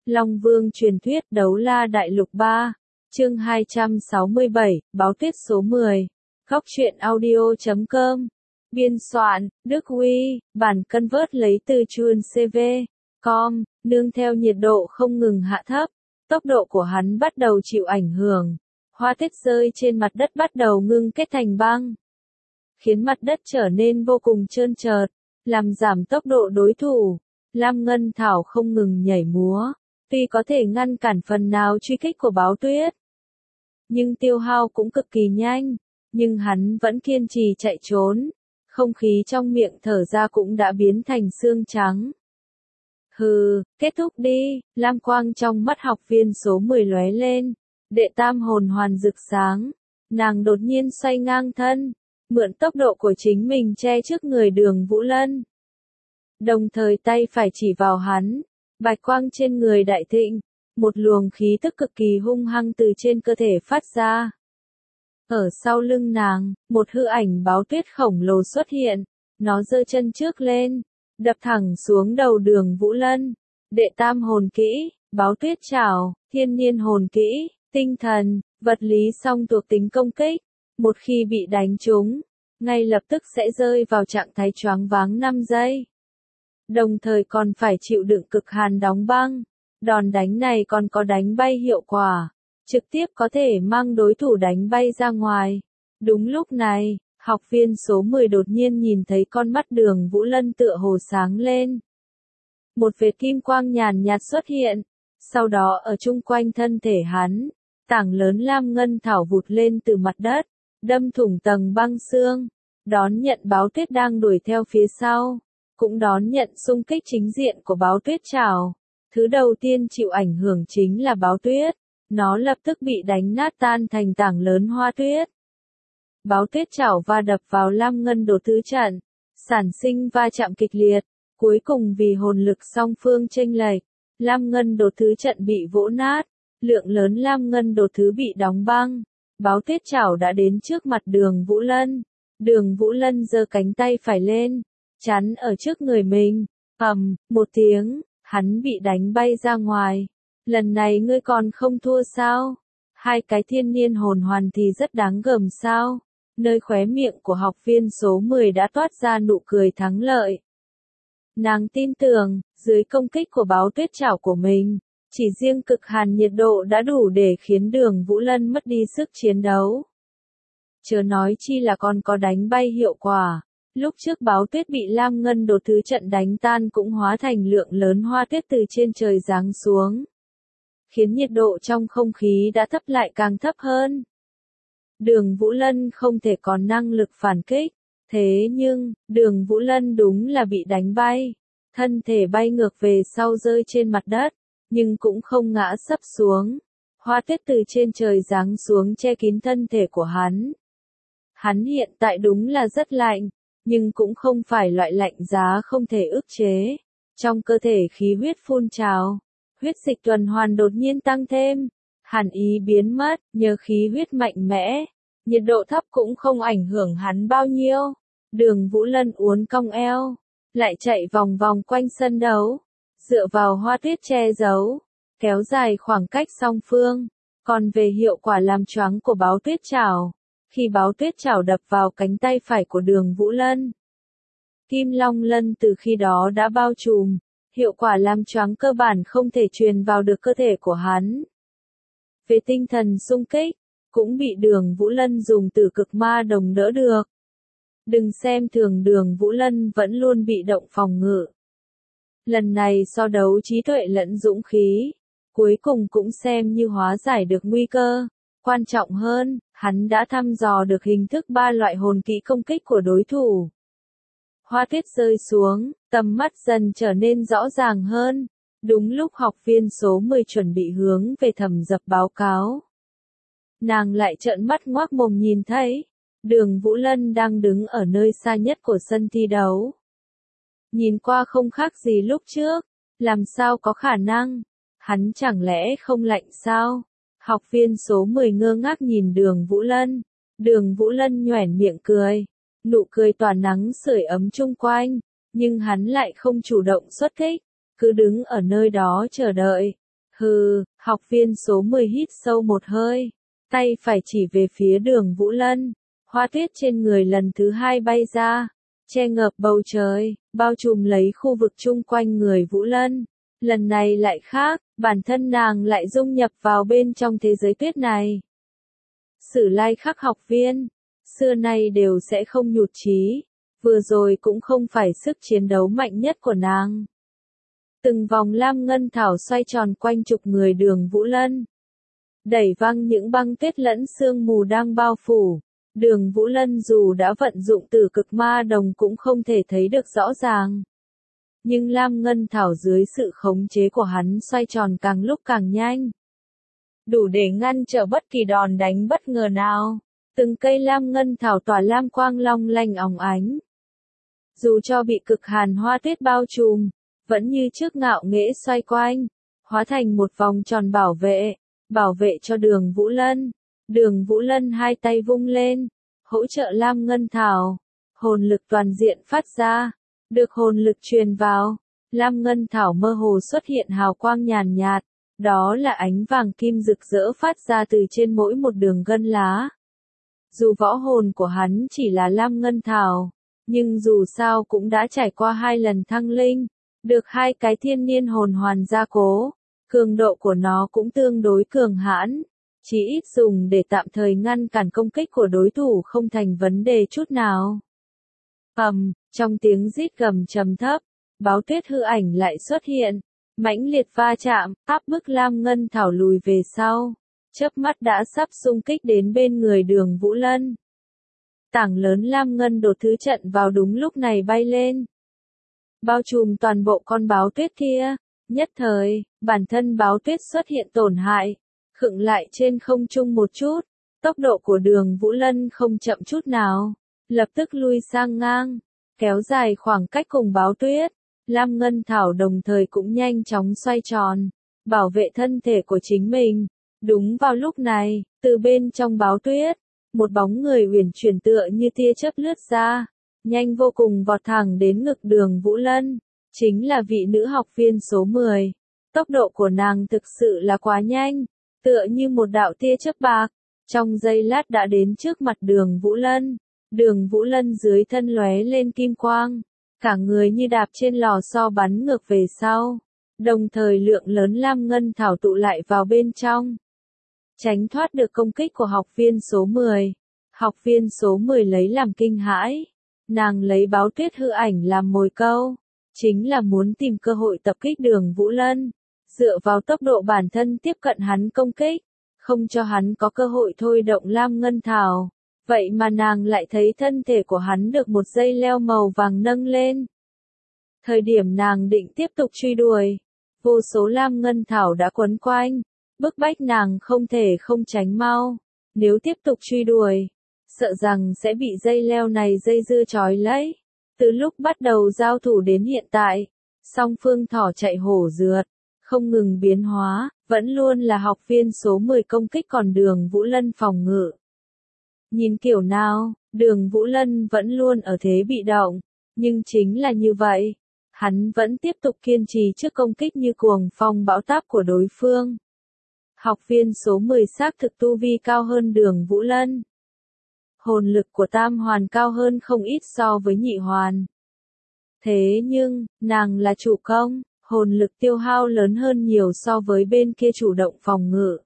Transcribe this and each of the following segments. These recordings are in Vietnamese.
Long Vương truyền thuyết Đấu La Đại Lục 3, chương 267, Báo Tuyết số 10. Góc truyện audio.com. Biên soạn, Đức Huy, bản convert lấy từ chuan CV.com, nương theo nhiệt độ không ngừng hạ thấp, tốc độ của hắn bắt đầu chịu ảnh hưởng. Hoa tuyết rơi trên mặt đất bắt đầu ngưng kết thành băng, khiến mặt đất trở nên vô cùng trơn trượt, làm giảm tốc độ đối thủ. Lam Ngân Thảo không ngừng nhảy múa, tuy có thể ngăn cản phần nào truy kích của Báo Tuyết, nhưng tiêu hao cũng cực kỳ nhanh, nhưng hắn vẫn kiên trì chạy trốn, không khí trong miệng thở ra cũng đã biến thành xương trắng. Hừ, kết thúc đi, lam quang trong mắt học viên số 10 lóe lên, đệ tam hồn hoàn rực sáng, nàng đột nhiên xoay ngang thân, mượn tốc độ của chính mình che trước người Đường Vũ Lân. Đồng thời tay phải chỉ vào hắn, bạch quang trên người đại thịnh, một luồng khí tức cực kỳ hung hăng từ trên cơ thể phát ra. Ở sau lưng nàng, một hư ảnh Báo Tuyết khổng lồ xuất hiện, nó giơ chân trước lên, đập thẳng xuống đầu Đường Vũ Lân. Đệ tam hồn kỹ, Báo Tuyết Trảo, thiên niên hồn kỹ, tinh thần, vật lý song thuộc tính công kích, một khi bị đánh trúng, ngay lập tức sẽ rơi vào trạng thái choáng váng 5 giây. Đồng thời còn phải chịu đựng cực hàn đóng băng. Đòn đánh này còn có đánh bay hiệu quả, trực tiếp có thể mang đối thủ đánh bay ra ngoài. Đúng lúc này, học viên số 10 đột nhiên nhìn thấy con mắt Đường Vũ Lân tựa hồ sáng lên. Một vệt kim quang nhàn nhạt xuất hiện, sau đó ở chung quanh thân thể hắn, tảng lớn lam ngân thảo vụt lên từ mặt đất, đâm thủng tầng băng xương, đón nhận Báo Tuyết đang đuổi theo phía sau, cũng đón nhận xung kích chính diện của Báo Tuyết Trảo. Thứ đầu tiên chịu ảnh hưởng chính là Báo Tuyết, nó lập tức bị đánh nát tan thành tảng lớn hoa tuyết. Báo Tuyết Trảo va đập vào lam ngân đột thứ trận, sản sinh va chạm kịch liệt, cuối cùng vì hồn lực song phương chênh lệch, lam ngân đột thứ trận bị vỗ nát, lượng lớn lam ngân đột thứ bị đóng băng. Báo Tuyết Trảo đã đến trước mặt Đường Vũ Lân, Đường Vũ Lân giơ cánh tay phải lên, chắn ở trước người mình, ầm, một tiếng. Hắn bị đánh bay ra ngoài. Lần này ngươi còn không thua sao? Hai cái thiên niên hồn hoàn thì rất đáng gờm sao? Nơi khóe miệng của học viên số 10 đã toát ra nụ cười thắng lợi. Nàng tin tưởng, dưới công kích của Báo Tuyết Trảo của mình, chỉ riêng cực hàn nhiệt độ đã đủ để khiến Đường Vũ Lân mất đi sức chiến đấu. Chớ nói chi là còn có đánh bay hiệu quả. Lúc trước Báo Tuyết bị lam ngân đột thứ trận đánh tan cũng hóa thành lượng lớn hoa tuyết từ trên trời giáng xuống, khiến nhiệt độ trong không khí đã thấp lại càng thấp hơn. Đường Vũ Lân không thể còn năng lực phản kích, thế nhưng, Đường Vũ Lân đúng là bị đánh bay, thân thể bay ngược về sau rơi trên mặt đất, nhưng cũng không ngã sấp xuống. Hoa tuyết từ trên trời giáng xuống che kín thân thể của hắn. Hắn hiện tại đúng là rất lạnh, nhưng cũng không phải loại lạnh giá không thể ức chế. Trong cơ thể khí huyết phun trào, huyết dịch tuần hoàn đột nhiên tăng thêm, hàn ý biến mất, nhờ khí huyết mạnh mẽ, nhiệt độ thấp cũng không ảnh hưởng hắn bao nhiêu. Đường Vũ Lân uốn cong eo, lại chạy vòng vòng quanh sân đấu, dựa vào hoa tuyết che giấu, kéo dài khoảng cách song phương. Còn về hiệu quả làm choáng của Báo Tuyết Trảo, khi Báo Tuyết Trảo đập vào cánh tay phải của Đường Vũ Lân, Kim Long Lân từ khi đó đã bao trùm, hiệu quả làm choáng cơ bản không thể truyền vào được cơ thể của hắn. Về tinh thần xung kích, cũng bị Đường Vũ Lân dùng từ cực ma đồng đỡ được. Đừng xem thường Đường Vũ Lân vẫn luôn bị động phòng ngự. Lần này so đấu trí tuệ lẫn dũng khí, cuối cùng cũng xem như hóa giải được nguy cơ. Quan trọng hơn, hắn đã thăm dò được hình thức 3 loại hồn kỹ công kích của đối thủ. Hoa tuyết rơi xuống, tầm mắt dần trở nên rõ ràng hơn. Đúng lúc học viên số 10 chuẩn bị hướng về Thẩm Dập báo cáo, nàng lại trợn mắt ngoác mồm nhìn thấy Đường Vũ Lân đang đứng ở nơi xa nhất của sân thi đấu. Nhìn qua không khác gì lúc trước, làm sao có khả năng? Hắn chẳng lẽ không lạnh sao? Học viên số 10 ngơ ngác nhìn Đường Vũ Lân. Đường Vũ Lân nhoẻn miệng cười, nụ cười tỏa nắng sưởi ấm chung quanh, nhưng hắn lại không chủ động xuất kích, cứ đứng ở nơi đó chờ đợi. Hừ, học viên số 10 hít sâu một hơi, tay phải chỉ về phía Đường Vũ Lân, hoa tuyết trên người lần thứ hai bay ra, che ngập bầu trời, bao trùm lấy khu vực chung quanh người Vũ Lân. Lần này lại khác, bản thân nàng lại dung nhập vào bên trong thế giới tuyết này. Sử Lai Khắc học viên, xưa nay đều sẽ không nhụt chí, vừa rồi cũng không phải sức chiến đấu mạnh nhất của nàng. Từng vòng lam ngân thảo xoay tròn quanh chục người Đường Vũ Lân, đẩy văng những băng tuyết lẫn sương mù đang bao phủ. Đường Vũ Lân dù đã vận dụng tử cực ma đồng cũng không thể thấy được rõ ràng. Nhưng lam ngân thảo dưới sự khống chế của hắn xoay tròn càng lúc càng nhanh, đủ để ngăn trở bất kỳ đòn đánh bất ngờ nào. Từng cây lam ngân thảo tỏa lam quang long lanh óng ánh. Dù cho bị cực hàn hoa tuyết bao trùm, vẫn như trước ngạo nghễ xoay quanh, hóa thành một vòng tròn bảo vệ cho Đường Vũ Lân. Đường Vũ Lân hai tay vung lên, hỗ trợ lam ngân thảo, hồn lực toàn diện phát ra, được hồn lực truyền vào, lam ngân thảo mơ hồ xuất hiện hào quang nhàn nhạt, đó là ánh vàng kim rực rỡ phát ra từ trên mỗi một đường gân lá. Dù võ hồn của hắn chỉ là lam ngân thảo, nhưng dù sao cũng đã trải qua 2 lần thăng linh, được 2 cái thiên niên hồn hoàn gia cố, cường độ của nó cũng tương đối cường hãn, chỉ ít dùng để tạm thời ngăn cản công kích của đối thủ không thành vấn đề chút nào. Trong tiếng rít gầm trầm thấp, báo tuyết hư ảnh lại xuất hiện, mãnh liệt va chạm, áp bức lam ngân thảo lùi về sau, chớp mắt đã sắp xung kích đến bên người Đường Vũ Lân. Tảng lớn lam ngân đột thứ trận vào đúng lúc này bay lên, bao trùm toàn bộ con báo tuyết kia. Nhất thời, bản thân báo tuyết xuất hiện tổn hại, khựng lại trên không trung một chút. Tốc độ của Đường Vũ Lân không chậm chút nào, lập tức lui sang ngang, kéo dài khoảng cách cùng báo tuyết. Lam ngân thảo đồng thời cũng nhanh chóng xoay tròn, bảo vệ thân thể của chính mình. Đúng vào lúc này, từ bên trong báo tuyết, một bóng người uyển chuyển tựa như tia chớp lướt ra, nhanh vô cùng vọt thẳng đến ngực Đường Vũ Lân, chính là vị nữ học viên số 10. Tốc độ của nàng thực sự là quá nhanh, tựa như một đạo tia chớp bạc, trong giây lát đã đến trước mặt Đường Vũ Lân. Đường Vũ Lân dưới thân lóe lên kim quang, cả người như đạp trên lò xo bắn ngược về sau, đồng thời lượng lớn lam ngân thảo tụ lại vào bên trong, tránh thoát được công kích của học viên số 10. Học viên số 10 lấy làm kinh hãi, nàng lấy báo tuyết hư ảnh làm mồi câu, chính là muốn tìm cơ hội tập kích Đường Vũ Lân, dựa vào tốc độ bản thân tiếp cận hắn công kích, không cho hắn có cơ hội thôi động lam ngân thảo. Vậy mà nàng lại thấy thân thể của hắn được một dây leo màu vàng nâng lên. Thời điểm nàng định tiếp tục truy đuổi, vô số lam ngân thảo đã quấn quanh, bức bách nàng không thể không tránh mau. Nếu tiếp tục truy đuổi, sợ rằng sẽ bị dây leo này dây dưa trói lấy. Từ lúc bắt đầu giao thủ đến hiện tại, song phương thỏ chạy hổ rượt, không ngừng biến hóa, vẫn luôn là học viên số 10 công kích còn Đường Vũ Lân phòng ngự. Nhìn kiểu nào, Đường Vũ Lân vẫn luôn ở thế bị động, nhưng chính là như vậy, hắn vẫn tiếp tục kiên trì trước công kích như cuồng phong bão táp của đối phương. Học viên số 10 xác thực tu vi cao hơn Đường Vũ Lân. Hồn lực của tam hoàn cao hơn không ít so với nhị hoàn. Thế nhưng, nàng là chủ công, hồn lực tiêu hao lớn hơn nhiều so với bên kia chủ động phòng ngự.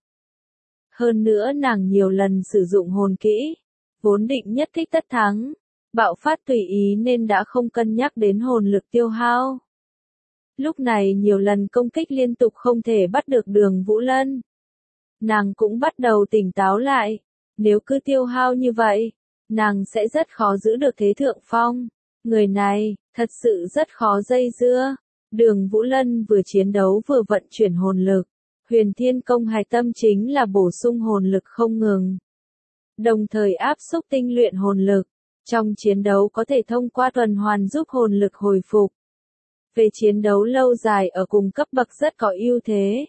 Hơn nữa nàng nhiều lần sử dụng hồn kỹ, vốn định nhất kích tất thắng, bạo phát tùy ý nên đã không cân nhắc đến hồn lực tiêu hao. Lúc này nhiều lần công kích liên tục không thể bắt được Đường Vũ Lân. Nàng cũng bắt đầu tỉnh táo lại, nếu cứ tiêu hao như vậy, nàng sẽ rất khó giữ được thế thượng phong. Người này, thật sự rất khó dây dưa. Đường Vũ Lân vừa chiến đấu vừa vận chuyển hồn lực. Huyền Thiên Công hạch tâm chính là bổ sung hồn lực không ngừng, đồng thời áp xúc tinh luyện hồn lực. Trong chiến đấu có thể thông qua tuần hoàn giúp hồn lực hồi phục. Về chiến đấu lâu dài ở cùng cấp bậc rất có ưu thế.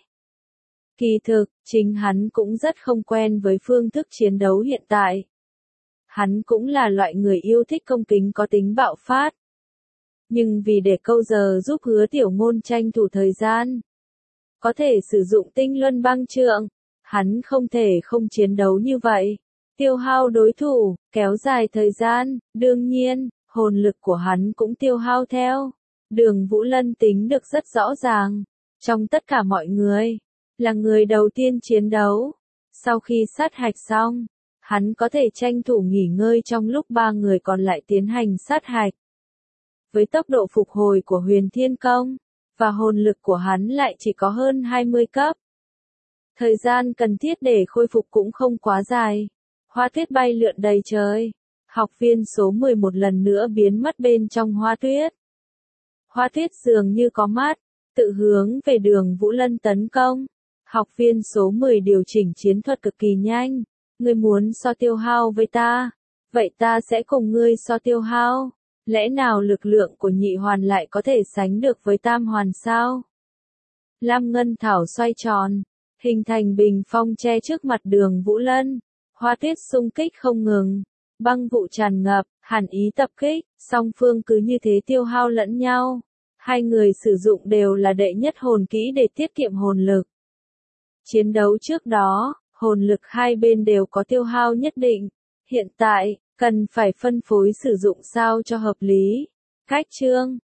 Kỳ thực, chính hắn cũng rất không quen với phương thức chiến đấu hiện tại. Hắn cũng là loại người yêu thích công kính có tính bạo phát. Nhưng vì để câu giờ giúp Hứa Tiểu Ngôn tranh thủ thời gian, có thể sử dụng tinh luân băng trượng. Hắn không thể không chiến đấu như vậy. Tiêu hao đối thủ, kéo dài thời gian, đương nhiên, hồn lực của hắn cũng tiêu hao theo. Đường Vũ Lân tính được rất rõ ràng. Trong tất cả mọi người, là người đầu tiên chiến đấu. Sau khi sát hạch xong, hắn có thể tranh thủ nghỉ ngơi trong lúc ba người còn lại tiến hành sát hạch. Với tốc độ phục hồi của Huyền Thiên Công, và hồn lực của hắn lại chỉ có hơn 20 cấp. Thời gian cần thiết để khôi phục cũng không quá dài. Hoa tuyết bay lượn đầy trời. Học viên số 11 lần nữa biến mất bên trong hoa tuyết. Hoa tuyết dường như có mắt, tự hướng về Đường Vũ Lân tấn công. Học viên số 10 điều chỉnh chiến thuật cực kỳ nhanh. Ngươi muốn so tiêu hao với ta, vậy ta sẽ cùng ngươi so tiêu hao. Lẽ nào lực lượng của nhị hoàn lại có thể sánh được với tam hoàn sao? Lam ngân thảo xoay tròn, hình thành bình phong che trước mặt Đường Vũ Lân. Hoa tuyết xung kích không ngừng, băng vụ tràn ngập, hàn ý tập kích, song phương cứ như thế tiêu hao lẫn nhau. Hai người sử dụng đều là đệ nhất hồn kỹ để tiết kiệm hồn lực. Chiến đấu trước đó, hồn lực hai bên đều có tiêu hao nhất định. Hiện tại, cần phải phân phối sử dụng sao cho hợp lý. Cách chương